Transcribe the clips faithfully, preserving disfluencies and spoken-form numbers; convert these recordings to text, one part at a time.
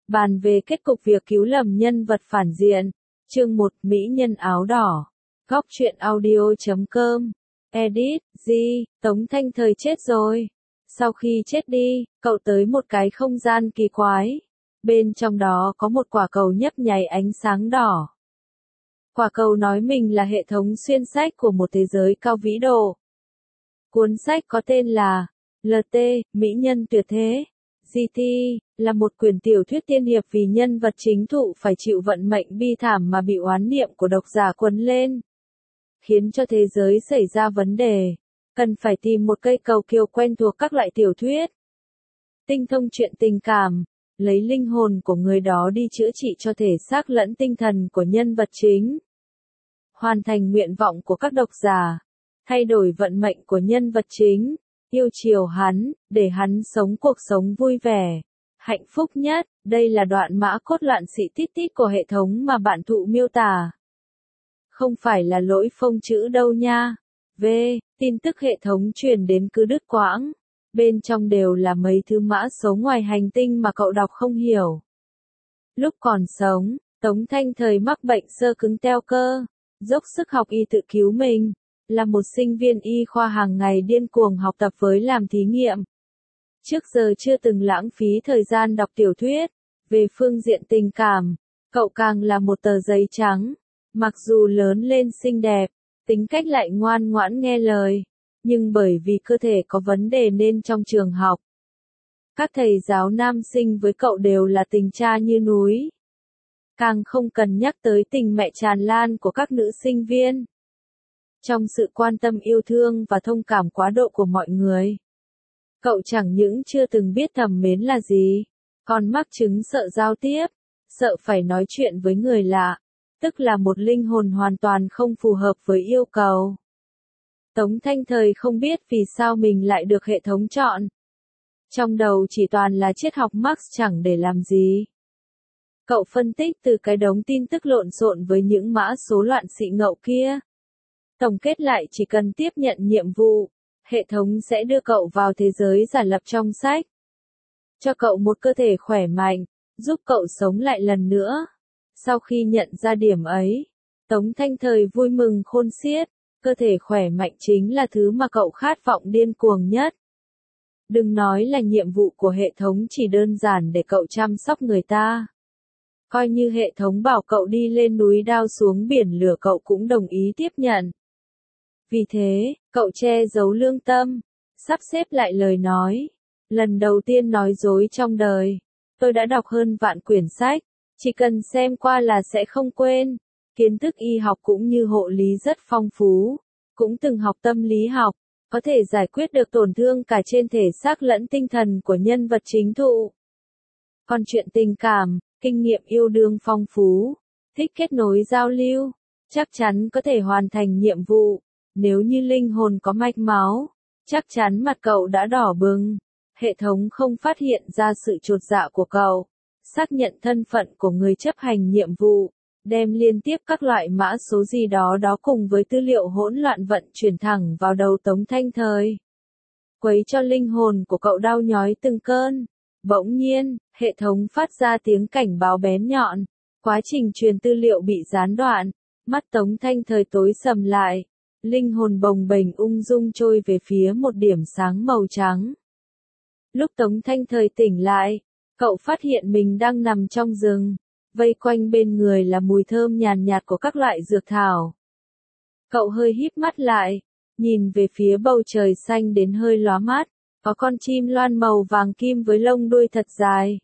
bàn về kết cục việc cứu lầm nhân vật phản diện. Chương một, Mỹ nhân áo đỏ. Góc truyện audio chấm com. Edit, G, Tống Thanh Thời chết rồi. Sau khi chết đi, cậu tới một cái không gian kỳ quái. Bên trong đó có một quả cầu nhấp nháy ánh sáng đỏ. Quả cầu nói mình là hệ thống xuyên sách của một thế giới cao vĩ độ. Cuốn sách có tên là lờ tê, Mỹ nhân tuyệt thế. giê tê, là một quyển tiểu thuyết tiên hiệp vì nhân vật chính thụ phải chịu vận mệnh bi thảm mà bị oán niệm của độc giả quấn lên. Khiến cho thế giới xảy ra vấn đề. Cần phải tìm một cây cầu kiều quen thuộc các loại tiểu thuyết. Tinh thông chuyện tình cảm, lấy linh hồn của người đó đi chữa trị cho thể xác lẫn tinh thần của nhân vật chính. Hoàn thành nguyện vọng của các độc giả. Thay đổi vận mệnh của nhân vật chính. Yêu chiều hắn, để hắn sống cuộc sống vui vẻ, hạnh phúc nhất. Đây là đoạn mã cốt loạn xị tít tít của hệ thống mà bạn thụ miêu tả. Không phải là lỗi phông chữ đâu nha. V. Tin tức hệ thống truyền đến cứ đứt quãng. Bên trong đều là mấy thứ mã số ngoài hành tinh mà cậu đọc không hiểu. Lúc còn sống, Tống Thanh Thời mắc bệnh xơ cứng teo cơ, dốc sức học y tự cứu mình. Là một sinh viên y khoa hàng ngày điên cuồng học tập với làm thí nghiệm. Trước giờ chưa từng lãng phí thời gian đọc tiểu thuyết. Về phương diện tình cảm, cậu càng là một tờ giấy trắng. Mặc dù lớn lên xinh đẹp, tính cách lại ngoan ngoãn nghe lời. Nhưng bởi vì cơ thể có vấn đề nên trong trường học, các thầy giáo nam sinh với cậu đều là tình cha như núi. Càng không cần nhắc tới tình mẹ tràn lan của các nữ sinh viên. Trong sự quan tâm yêu thương và thông cảm quá độ của mọi người, cậu chẳng những chưa từng biết thầm mến là gì, còn mắc chứng sợ giao tiếp, sợ phải nói chuyện với người lạ, tức là một linh hồn hoàn toàn không phù hợp với yêu cầu. Tống Thanh Thời không biết vì sao mình lại được hệ thống chọn. Trong đầu chỉ toàn là triết học Marx chẳng để làm gì. Cậu phân tích từ cái đống tin tức lộn xộn với những mã số loạn xị ngậu kia. Tổng kết lại chỉ cần tiếp nhận nhiệm vụ, hệ thống sẽ đưa cậu vào thế giới giả lập trong sách. Cho cậu một cơ thể khỏe mạnh, giúp cậu sống lại lần nữa. Sau khi nhận ra điểm ấy, Tống Thanh Thời vui mừng khôn xiết, cơ thể khỏe mạnh chính là thứ mà cậu khát vọng điên cuồng nhất. Đừng nói là nhiệm vụ của hệ thống chỉ đơn giản để cậu chăm sóc người ta. Coi như hệ thống bảo cậu đi lên núi đao xuống biển lửa cậu cũng đồng ý tiếp nhận. Vì thế, cậu che giấu lương tâm, sắp xếp lại lời nói. Lần đầu tiên nói dối trong đời, tôi đã đọc hơn vạn quyển sách, chỉ cần xem qua là sẽ không quên. Kiến thức y học cũng như hộ lý rất phong phú, cũng từng học tâm lý học, có thể giải quyết được tổn thương cả trên thể xác lẫn tinh thần của nhân vật chính thụ. Còn chuyện tình cảm, kinh nghiệm yêu đương phong phú, thích kết nối giao lưu, chắc chắn có thể hoàn thành nhiệm vụ. Nếu như linh hồn có mạch máu, chắc chắn mặt cậu đã đỏ bừng. Hệ thống không phát hiện ra sự chột dạ của cậu. Xác nhận thân phận của người chấp hành nhiệm vụ, đem liên tiếp các loại mã số gì đó đó cùng với tư liệu hỗn loạn vận chuyển thẳng vào đầu Tống Thanh Thời. Quấy cho linh hồn của cậu đau nhói từng cơn. Bỗng nhiên, hệ thống phát ra tiếng cảnh báo bén nhọn. Quá trình truyền tư liệu bị gián đoạn. Mắt Tống Thanh Thời tối sầm lại. Linh hồn bồng bềnh ung dung trôi về phía một điểm sáng màu trắng. Lúc Tống Thanh Thời tỉnh lại, cậu phát hiện mình đang nằm trong rừng, vây quanh bên người là mùi thơm nhàn nhạt của các loại dược thảo. Cậu hơi híp mắt lại, nhìn về phía bầu trời xanh đến hơi lóa mắt, có con chim loan màu vàng kim với lông đuôi thật dài.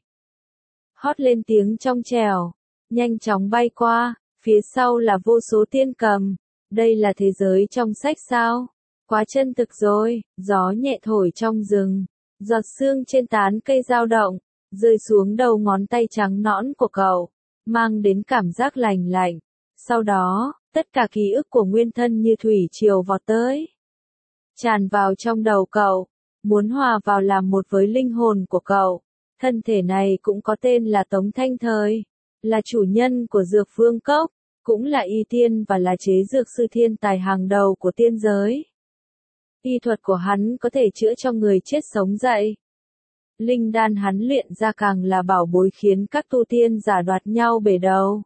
Hót lên tiếng trong trẻo, nhanh chóng bay qua, phía sau là vô số tiên cầm. Đây là thế giới trong sách sao? Quá chân thực rồi. Gió nhẹ thổi trong rừng, giọt sương trên tán cây dao động, rơi xuống đầu ngón tay trắng nõn của cậu, mang đến cảm giác lành lạnh. Sau đó, tất cả ký ức của nguyên thân như thủy triều vọt tới, tràn vào trong đầu cậu, muốn hòa vào làm một với linh hồn của cậu. Thân thể này cũng có tên là Tống Thanh Thời, là chủ nhân của dược vương cốc, cũng là y tiên và là chế dược sư thiên tài hàng đầu của tiên giới. Y thuật của hắn có thể chữa cho người chết sống dậy. linh đan hắn luyện ra càng là bảo bối khiến các tu tiên giả đoạt nhau bể đầu.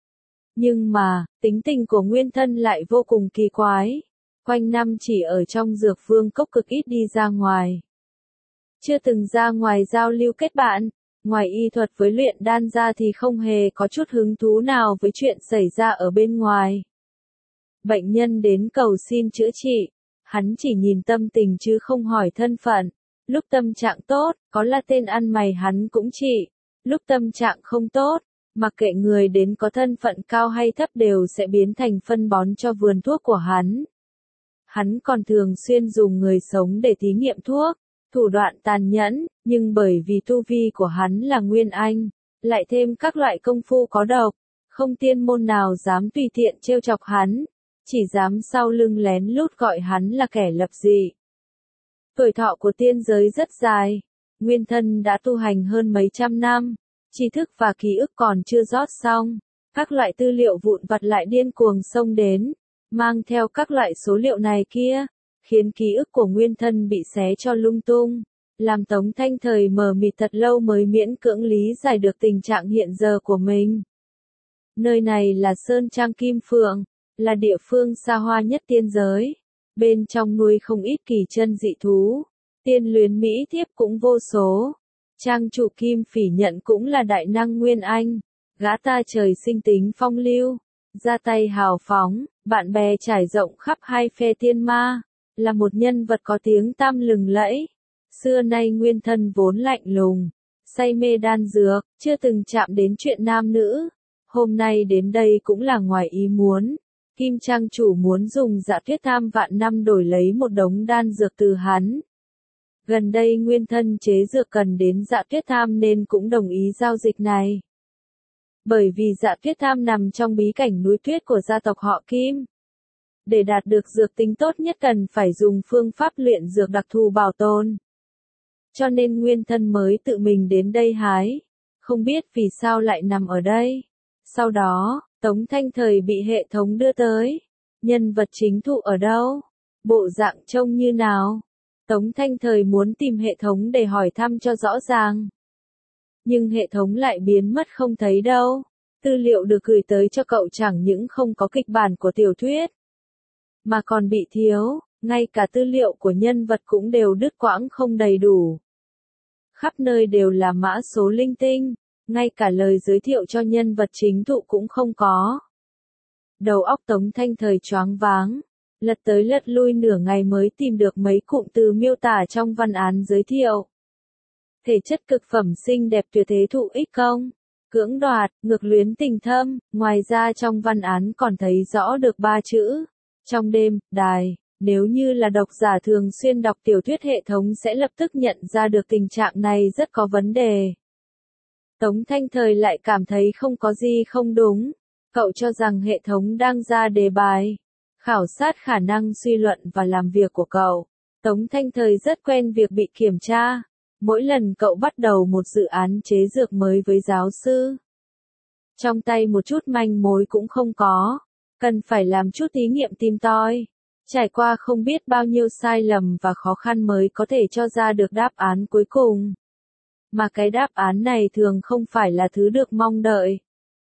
Nhưng mà, tính tình của nguyên thân lại vô cùng kỳ quái. Quanh năm chỉ ở trong dược vương cốc, cực ít đi ra ngoài. Chưa từng ra ngoài giao lưu kết bạn, ngoài y thuật với luyện đan ra thì không hề có chút hứng thú nào với chuyện xảy ra ở bên ngoài. Bệnh nhân đến cầu xin chữa trị, hắn chỉ nhìn tâm tình chứ không hỏi thân phận. Lúc tâm trạng tốt, có là tên ăn mày hắn cũng trị. Lúc tâm trạng không tốt, mặc kệ người đến có thân phận cao hay thấp đều sẽ biến thành phân bón cho vườn thuốc của hắn. Hắn còn thường xuyên dùng người sống để thí nghiệm thuốc, thủ đoạn tàn nhẫn, nhưng bởi vì tu vi của hắn là nguyên anh, lại thêm các loại công phu có độc, không tiên môn nào dám tùy tiện trêu chọc hắn, chỉ dám sau lưng lén lút gọi hắn là kẻ lập dị. Tuổi thọ của tiên giới rất dài, nguyên thân đã tu hành hơn mấy trăm năm, tri thức và ký ức còn chưa rót xong, các loại tư liệu vụn vặt lại điên cuồng xông đến, mang theo các loại số liệu này kia, khiến ký ức của nguyên thân bị xé cho lung tung, làm Tống Thanh Thời mờ mịt thật lâu mới miễn cưỡng lý giải được tình trạng hiện giờ của mình. Nơi này là Sơn Trang Kim Phượng, là địa phương xa hoa nhất tiên giới. Bên trong nuôi không ít kỳ chân dị thú, tiên luyến mỹ thiếp cũng vô số. Trang chủ Kim Phỉ Nhận cũng là đại năng nguyên anh, gã ta trời sinh tính phong lưu, ra tay hào phóng, bạn bè trải rộng khắp hai phe tiên ma, là một nhân vật có tiếng tăm lừng lẫy. Xưa nay nguyên thân vốn lạnh lùng, say mê đan dược, chưa từng chạm đến chuyện nam nữ. Hôm nay đến đây cũng là ngoài ý muốn. Kim Trang chủ muốn dùng Dạ Tuyết Tham vạn năm đổi lấy một đống đan dược từ hắn. Gần đây nguyên thân chế dược cần đến Dạ Tuyết Tham nên cũng đồng ý giao dịch này. Bởi vì Dạ Tuyết Tham nằm trong bí cảnh núi tuyết của gia tộc họ Kim. Để đạt được dược tính tốt nhất cần phải dùng phương pháp luyện dược đặc thù bảo tồn. Cho nên nguyên thân mới tự mình đến đây hái. Không biết vì sao lại nằm ở đây. Sau đó, Tống Thanh Thời bị hệ thống đưa tới. Nhân vật chính thụ ở đâu? Bộ dạng trông như nào? Tống Thanh Thời muốn tìm hệ thống để hỏi thăm cho rõ ràng. Nhưng hệ thống lại biến mất không thấy đâu. Tư liệu được gửi tới cho cậu chẳng những không có kịch bản của tiểu thuyết, mà còn bị thiếu, ngay cả tư liệu của nhân vật cũng đều đứt quãng không đầy đủ. Khắp nơi đều là mã số linh tinh, ngay cả lời giới thiệu cho nhân vật chính thụ cũng không có. Đầu óc Tống Thanh Thời choáng váng, lật tới lật lui nửa ngày mới tìm được mấy cụm từ miêu tả trong văn án giới thiệu. Thể chất cực phẩm xinh đẹp tuyệt thế thụ ích công, cưỡng đoạt, ngược luyến tình thâm, ngoài ra trong văn án còn thấy rõ được ba chữ. Trong đêm, đài, nếu như là độc giả thường xuyên đọc tiểu thuyết hệ thống sẽ lập tức nhận ra được tình trạng này rất có vấn đề. Tống Thanh Thời lại cảm thấy không có gì không đúng. Cậu cho rằng hệ thống đang ra đề bài, khảo sát khả năng suy luận và làm việc của cậu. Tống Thanh Thời rất quen việc bị kiểm tra. Mỗi lần cậu bắt đầu một dự án chế dược mới với giáo sư, trong tay một chút manh mối cũng không có. Cần phải làm chút thí nghiệm tìm tòi, trải qua không biết bao nhiêu sai lầm và khó khăn mới có thể cho ra được đáp án cuối cùng. Mà cái đáp án này thường không phải là thứ được mong đợi.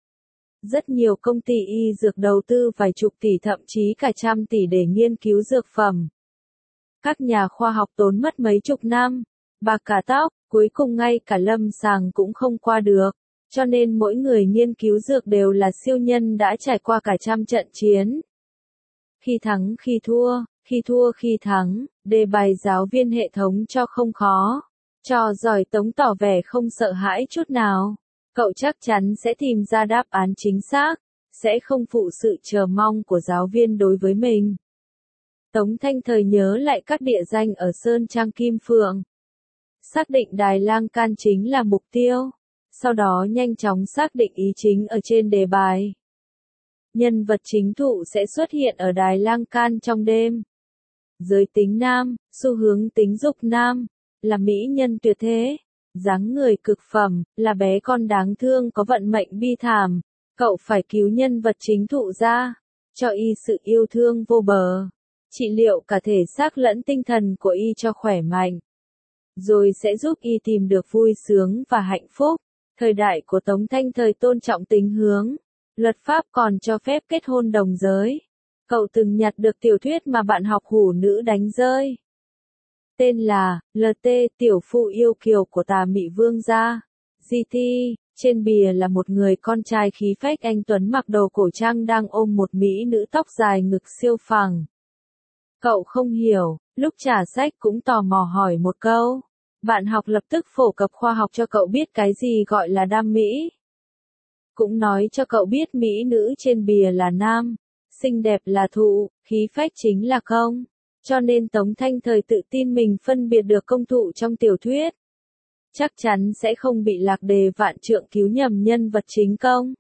Rất nhiều công ty y dược đầu tư vài chục tỷ thậm chí cả trăm tỷ để nghiên cứu dược phẩm. Các nhà khoa học tốn mất mấy chục năm, bạc cả tóc, cuối cùng ngay cả lâm sàng cũng không qua được. Cho nên mỗi người nghiên cứu dược đều là siêu nhân đã trải qua cả trăm trận chiến. Khi thắng khi thua, khi thua khi thắng, đề bài giáo viên hệ thống cho không khó. Trò giỏi Tống tỏ vẻ không sợ hãi chút nào. Cậu chắc chắn sẽ tìm ra đáp án chính xác, sẽ không phụ sự chờ mong của giáo viên đối với mình. Tống Thanh Thời nhớ lại các địa danh ở Sơn Trang Kim Phượng. Xác định Đài Lang Can chính là mục tiêu. Sau đó nhanh chóng xác định ý chính ở trên đề bài. Nhân vật chính thụ sẽ xuất hiện ở Đài Lang Can trong đêm. Giới tính nam, xu hướng tính dục nam, là mỹ nhân tuyệt thế, dáng người cực phẩm, là bé con đáng thương có vận mệnh bi thảm. Cậu phải cứu nhân vật chính thụ ra, cho y sự yêu thương vô bờ, trị liệu cả thể xác lẫn tinh thần của y cho khỏe mạnh. rồi sẽ giúp y tìm được vui sướng và hạnh phúc. Thời đại của Tống Thanh Thời tôn trọng tính hướng, luật pháp còn cho phép kết hôn đồng giới. Cậu từng nhặt được tiểu thuyết mà bạn học hủ nữ đánh rơi. Tên là lờ tê Tiểu Phụ Yêu Kiều của Tà Mị Vương gia. giê tê, trên bìa là một người con trai khí phách anh tuấn mặc đồ cổ trang đang ôm một mỹ nữ tóc dài ngực siêu phẳng. Cậu không hiểu, lúc trả sách cũng tò mò hỏi một câu. Bạn học lập tức phổ cập khoa học cho cậu biết cái gì gọi là đam mỹ. Cũng nói cho cậu biết mỹ nữ trên bìa là nam, xinh đẹp là thụ, khí phách chính là công. Cho nên Tống Thanh Thời tự tin mình phân biệt được công thụ trong tiểu thuyết. Chắc chắn sẽ không bị lạc đề vạn trượng cứu nhầm nhân vật chính công.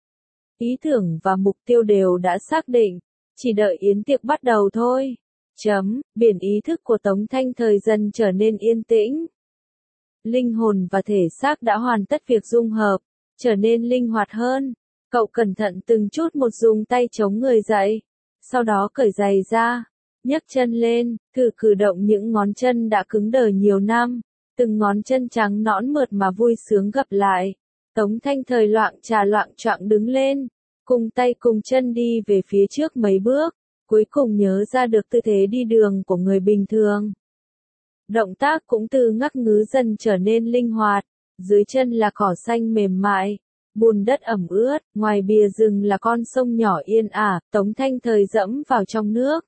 Ý tưởng và mục tiêu đều đã xác định, chỉ đợi yến tiệc bắt đầu thôi. Chấm, biển ý thức của Tống Thanh Thời dần trở nên yên tĩnh. Linh hồn và thể xác đã hoàn tất việc dung hợp, trở nên linh hoạt hơn. Cậu cẩn thận từng chút một dùng tay chống người dậy, sau đó cởi giày ra, nhấc chân lên, thử cử động những ngón chân đã cứng đờ nhiều năm, từng ngón chân trắng nõn mượt mà vui sướng gập lại. Tống Thanh Thời loạng trà loạng choạng đứng lên, cùng tay cùng chân đi về phía trước mấy bước, cuối cùng nhớ ra được tư thế đi đường của người bình thường. Động tác cũng từ ngắc ngứ dần trở nên linh hoạt, dưới chân là cỏ xanh mềm mại, bùn đất ẩm ướt, ngoài bìa rừng là con sông nhỏ yên ả, Tống Thanh Thời dẫm vào trong nước.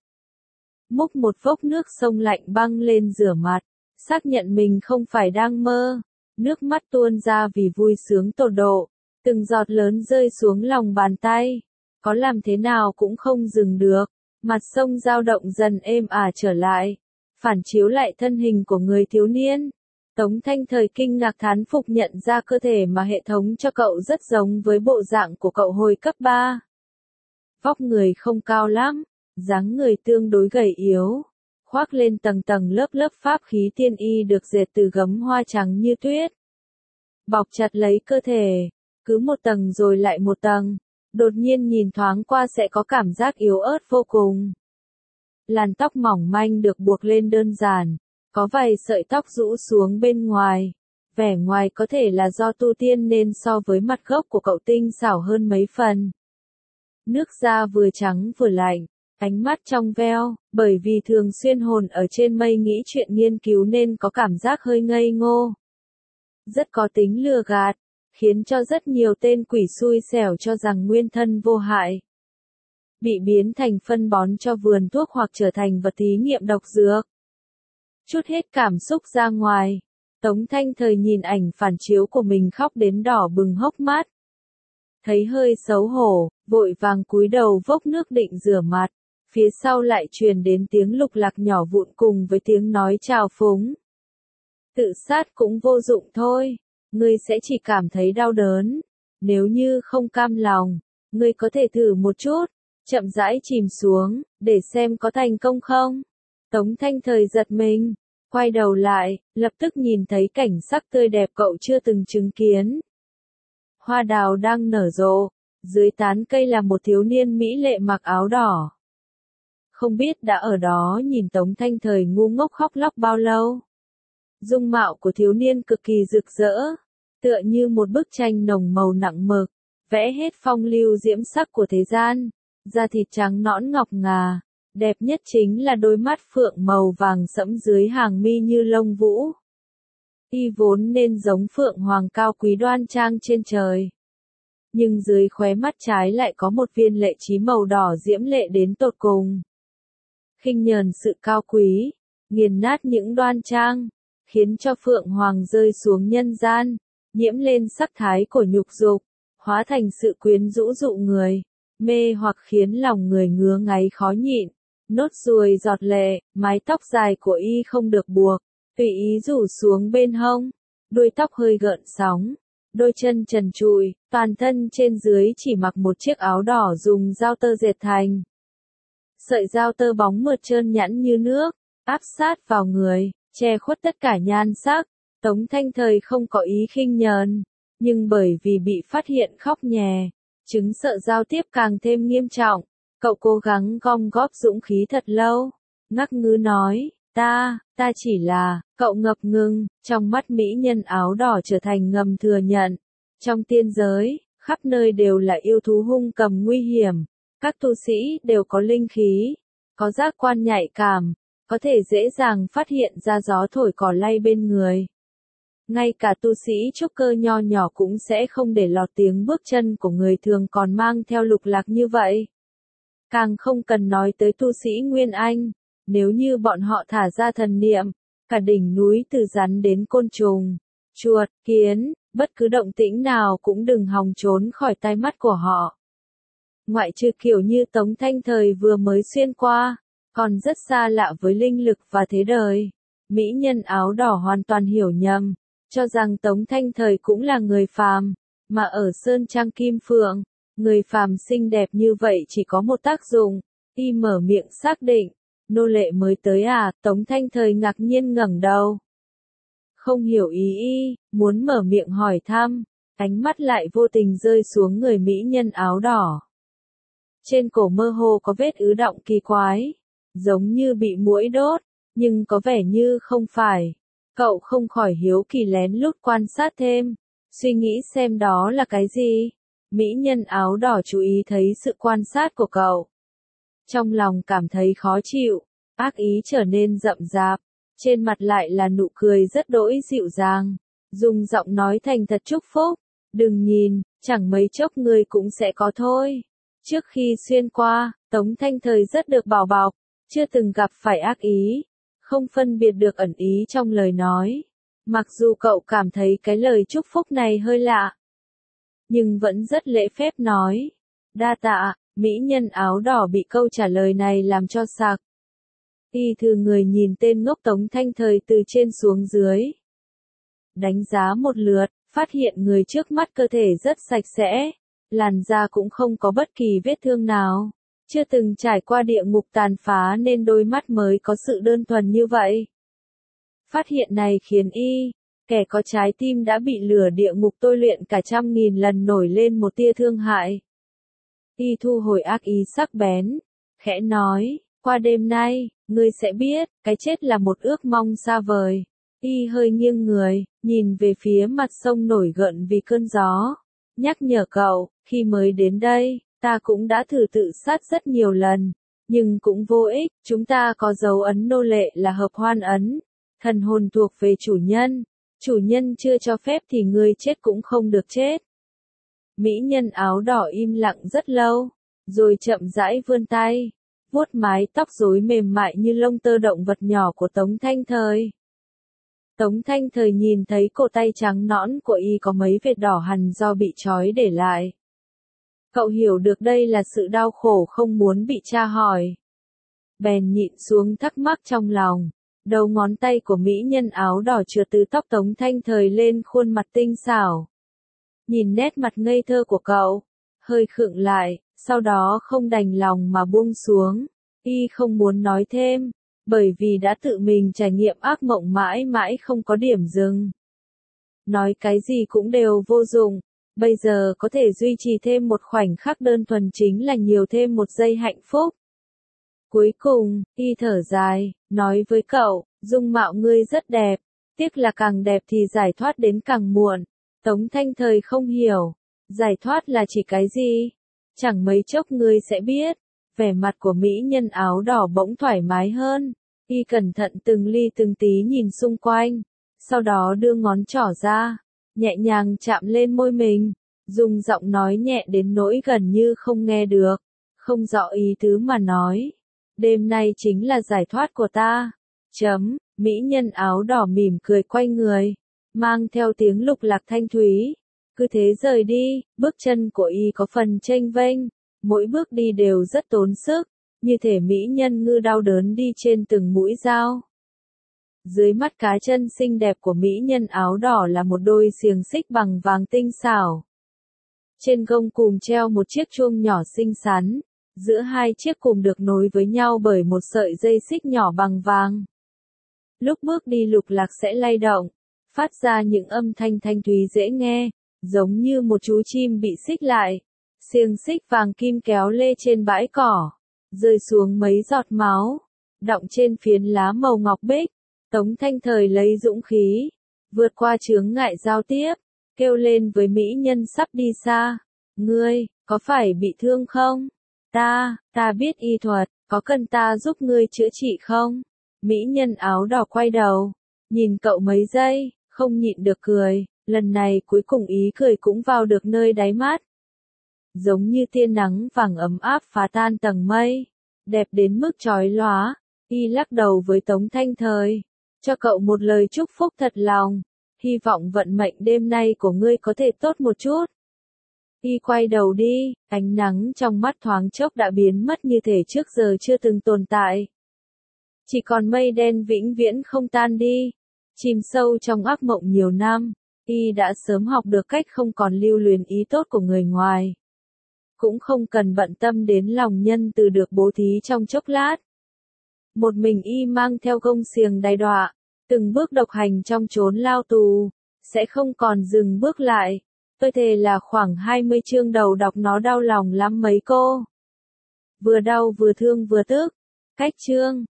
Múc một vốc nước sông lạnh băng lên rửa mặt, xác nhận mình không phải đang mơ. Nước mắt tuôn ra vì vui sướng tột độ, từng giọt lớn rơi xuống lòng bàn tay. Có làm thế nào cũng không dừng được, mặt sông dao động dần êm ả trở lại, phản chiếu lại thân hình của người thiếu niên. Tống Thanh Thời kinh ngạc thán phục nhận ra cơ thể mà hệ thống cho cậu rất giống với bộ dạng của cậu hồi cấp ba. Vóc người không cao lắm, dáng người tương đối gầy yếu, khoác lên tầng tầng lớp lớp pháp khí tiên y được dệt từ gấm hoa trắng như tuyết. Bọc chặt lấy cơ thể, cứ một tầng rồi lại một tầng, đột nhiên nhìn thoáng qua sẽ có cảm giác yếu ớt vô cùng. Làn tóc mỏng manh được buộc lên đơn giản, có vài sợi tóc rũ xuống bên ngoài. Vẻ ngoài có thể là do tu tiên nên so với mặt gốc của cậu tinh xảo hơn mấy phần. Nước da vừa trắng vừa lạnh, ánh mắt trong veo, bởi vì thường xuyên hồn ở trên mây nghĩ chuyện nghiên cứu nên có cảm giác hơi ngây ngô. Rất có tính lừa gạt, khiến cho rất nhiều tên quỷ xui xẻo cho rằng nguyên thân vô hại. Bị biến thành phân bón cho vườn thuốc hoặc trở thành vật thí nghiệm độc dược. Chút hết cảm xúc ra ngoài, Tống Thanh Thời nhìn ảnh phản chiếu của mình khóc đến đỏ bừng hốc mắt. Thấy hơi xấu hổ, vội vàng cúi đầu vốc nước định rửa mặt, phía sau lại truyền đến tiếng lục lạc nhỏ vụn cùng với tiếng nói chào phúng. Tự sát cũng vô dụng thôi, ngươi sẽ chỉ cảm thấy đau đớn. Nếu như không cam lòng, ngươi có thể thử một chút, chậm rãi chìm xuống, để xem có thành công không. Tống Thanh Thời giật mình, quay đầu lại, lập tức nhìn thấy cảnh sắc tươi đẹp cậu chưa từng chứng kiến. Hoa đào đang nở rộ, dưới tán cây là một thiếu niên mỹ lệ mặc áo đỏ. Không biết đã ở đó nhìn Tống Thanh Thời ngu ngốc khóc lóc bao lâu. Dung mạo của thiếu niên cực kỳ rực rỡ, tựa như một bức tranh nồng màu nặng mực, vẽ hết phong lưu diễm sắc của thế gian, da thịt trắng nõn ngọc ngà. Đẹp nhất chính là đôi mắt phượng màu vàng sẫm dưới hàng mi như lông vũ. Y vốn nên giống phượng hoàng cao quý đoan trang trên trời. Nhưng dưới khóe mắt trái lại có một viên lệ trí màu đỏ diễm lệ đến tột cùng. Khinh nhờn sự cao quý, nghiền nát những đoan trang, khiến cho phượng hoàng rơi xuống nhân gian, nhiễm lên sắc thái của nhục dục, hóa thành sự quyến rũ dụ người, mê hoặc khiến lòng người ngứa ngáy khó nhịn. Nốt ruồi giọt lệ, mái tóc dài của y không được buộc, tùy ý rủ xuống bên hông, đuôi tóc hơi gợn sóng, đôi chân trần trụi, toàn thân trên dưới chỉ mặc một chiếc áo đỏ dùng dao tơ dệt thành. Sợi dao tơ bóng mượt trơn nhẵn như nước, áp sát vào người, che khuất tất cả nhan sắc. Tống Thanh Thời không có ý khinh nhờn, nhưng bởi vì bị phát hiện khóc nhè, chứng sợ giao tiếp càng thêm nghiêm trọng. Cậu cố gắng gom góp dũng khí thật lâu, ngắc ngứ nói, ta, ta chỉ là, cậu ngập ngừng, trong mắt mỹ nhân áo đỏ trở thành ngầm thừa nhận. Trong tiên giới, khắp nơi đều là yêu thú hung cầm nguy hiểm, các tu sĩ đều có linh khí, có giác quan nhạy cảm, có thể dễ dàng phát hiện ra gió thổi cỏ lay bên người. Ngay cả tu sĩ trúc cơ nho nhỏ cũng sẽ không để lọt tiếng bước chân của người thường còn mang theo lục lạc như vậy. Càng không cần nói tới tu sĩ Nguyên Anh, nếu như bọn họ thả ra thần niệm, cả đỉnh núi từ rắn đến côn trùng, chuột, kiến, bất cứ động tĩnh nào cũng đừng hòng trốn khỏi tai mắt của họ. Ngoại trừ kiểu như Tống Thanh Thời vừa mới xuyên qua, còn rất xa lạ với linh lực và thế đời. Mỹ nhân áo đỏ hoàn toàn hiểu nhầm, cho rằng Tống Thanh Thời cũng là người phàm, mà ở Sơn Trang Kim Phượng, người phàm xinh đẹp như vậy chỉ có một tác dụng, y mở miệng xác định, nô lệ mới tới à, Tống Thanh Thời ngạc nhiên ngẩng đầu. Không hiểu ý y, muốn mở miệng hỏi thăm, ánh mắt lại vô tình rơi xuống người mỹ nhân áo đỏ. Trên cổ mơ hồ có vết ứ đọng kỳ quái, giống như bị muỗi đốt, nhưng có vẻ như không phải. Cậu không khỏi hiếu kỳ lén lút quan sát thêm, suy nghĩ xem đó là cái gì. Mỹ nhân áo đỏ chú ý thấy sự quan sát của cậu. Trong lòng cảm thấy khó chịu, ác ý trở nên rậm rạp, trên mặt lại là nụ cười rất đỗi dịu dàng, dùng giọng nói thành thật chúc phúc. Đừng nhìn, chẳng mấy chốc người cũng sẽ có thôi. Trước khi xuyên qua, Tống Thanh Thời rất được bảo bọc, chưa từng gặp phải ác ý, không phân biệt được ẩn ý trong lời nói. Mặc dù cậu cảm thấy cái lời chúc phúc này hơi lạ, nhưng vẫn rất lễ phép nói. Đa tạ, mỹ nhân áo đỏ bị câu trả lời này làm cho sặc. Y thư người nhìn tên ngốc Tống Thanh Thời từ trên xuống dưới. Đánh giá một lượt, phát hiện người trước mắt cơ thể rất sạch sẽ, làn da cũng không có bất kỳ vết thương nào. Chưa từng trải qua địa ngục tàn phá nên đôi mắt mới có sự đơn thuần như vậy. Phát hiện này khiến y, kẻ có trái tim đã bị lửa địa ngục tôi luyện cả trăm nghìn lần nổi lên một tia thương hại. Y thu hồi ác ý sắc bén, khẽ nói, qua đêm nay, ngươi sẽ biết, cái chết là một ước mong xa vời. Y hơi nghiêng người, nhìn về phía mặt sông nổi gợn vì cơn gió. Nhắc nhở cậu, khi mới đến đây, ta cũng đã thử tự sát rất nhiều lần, nhưng cũng vô ích, chúng ta có dấu ấn nô lệ là hợp hoan ấn. Thần hồn thuộc về chủ nhân, chủ nhân chưa cho phép thì ngươi chết cũng không được chết. Mỹ nhân áo đỏ im lặng rất lâu, rồi chậm rãi vươn tay, vuốt mái tóc rối mềm mại như lông tơ động vật nhỏ của Tống Thanh Thời. Tống Thanh Thời nhìn thấy cổ tay trắng nõn của y có mấy vệt đỏ hằn do bị trói để lại. Cậu hiểu được đây là sự đau khổ không muốn bị tra hỏi. Bèn nhịn xuống thắc mắc trong lòng. Đầu ngón tay của mỹ nhân áo đỏ trượt từ tóc Tống Thanh Thời lên khuôn mặt tinh xảo. Nhìn nét mặt ngây thơ của cậu, hơi khựng lại, sau đó không đành lòng mà buông xuống. Y không muốn nói thêm, bởi vì đã tự mình trải nghiệm ác mộng mãi mãi không có điểm dừng. Nói cái gì cũng đều vô dụng, bây giờ có thể duy trì thêm một khoảnh khắc đơn thuần chính là nhiều thêm một giây hạnh phúc. Cuối cùng, y thở dài, nói với cậu, dung mạo ngươi rất đẹp, tiếc là càng đẹp thì giải thoát đến càng muộn. Tống Thanh Thời không hiểu, giải thoát là chỉ cái gì? Chẳng mấy chốc ngươi sẽ biết. Vẻ mặt của mỹ nhân áo đỏ bỗng thoải mái hơn, y cẩn thận từng ly từng tí nhìn xung quanh, sau đó đưa ngón trỏ ra, nhẹ nhàng chạm lên môi mình, dùng giọng nói nhẹ đến nỗi gần như không nghe được, không rõ ý tứ mà nói. Đêm nay chính là giải thoát của ta. Chấm, mỹ nhân áo đỏ mỉm cười quay người, mang theo tiếng lục lạc thanh thúy. Cứ thế rời đi, bước chân của y có phần chênh vênh, mỗi bước đi đều rất tốn sức, như thể mỹ nhân ngư đau đớn đi trên từng mũi dao. Dưới mắt cá chân xinh đẹp của mỹ nhân áo đỏ là một đôi xiềng xích bằng vàng tinh xảo. Trên gông cùm treo một chiếc chuông nhỏ xinh xắn, giữa hai chiếc cùm được nối với nhau bởi một sợi dây xích nhỏ bằng vàng. Lúc bước đi lục lạc sẽ lay động, phát ra những âm thanh thanh thúy dễ nghe, giống như một chú chim bị xích lại. Xiềng xích vàng kim kéo lê trên bãi cỏ, rơi xuống mấy giọt máu. đọng trên phiến lá màu ngọc bích. Tống Thanh Thời lấy dũng khí, vượt qua chướng ngại giao tiếp, kêu lên với mỹ nhân sắp đi xa. Ngươi, có phải bị thương không? Ta, ta biết y thuật, có cần ta giúp ngươi chữa trị không? Mỹ nhân áo đỏ quay đầu, nhìn cậu mấy giây, không nhịn được cười, lần này cuối cùng ý cười cũng vào được nơi đáy mắt. Giống như tia nắng vàng ấm áp phá tan tầng mây, đẹp đến mức chói lóa, y lắc đầu với Tống Thanh Thời, cho cậu một lời chúc phúc thật lòng, hy vọng vận mệnh đêm nay của ngươi có thể tốt một chút. Y quay đầu đi, ánh nắng trong mắt thoáng chốc đã biến mất như thể trước giờ chưa từng tồn tại. Chỉ còn mây đen vĩnh viễn không tan đi, chìm sâu trong ác mộng nhiều năm, y đã sớm học được cách không còn lưu luyến ý tốt của người ngoài. Cũng không cần bận tâm đến lòng nhân từ được bố thí trong chốc lát. Một mình y mang theo gông xiềng đày đọa, từng bước độc hành trong chốn lao tù, sẽ không còn dừng bước lại. Tôi thề là khoảng hai mươi chương đầu đọc nó đau lòng lắm mấy cô. Vừa đau vừa thương vừa tức. Cách chương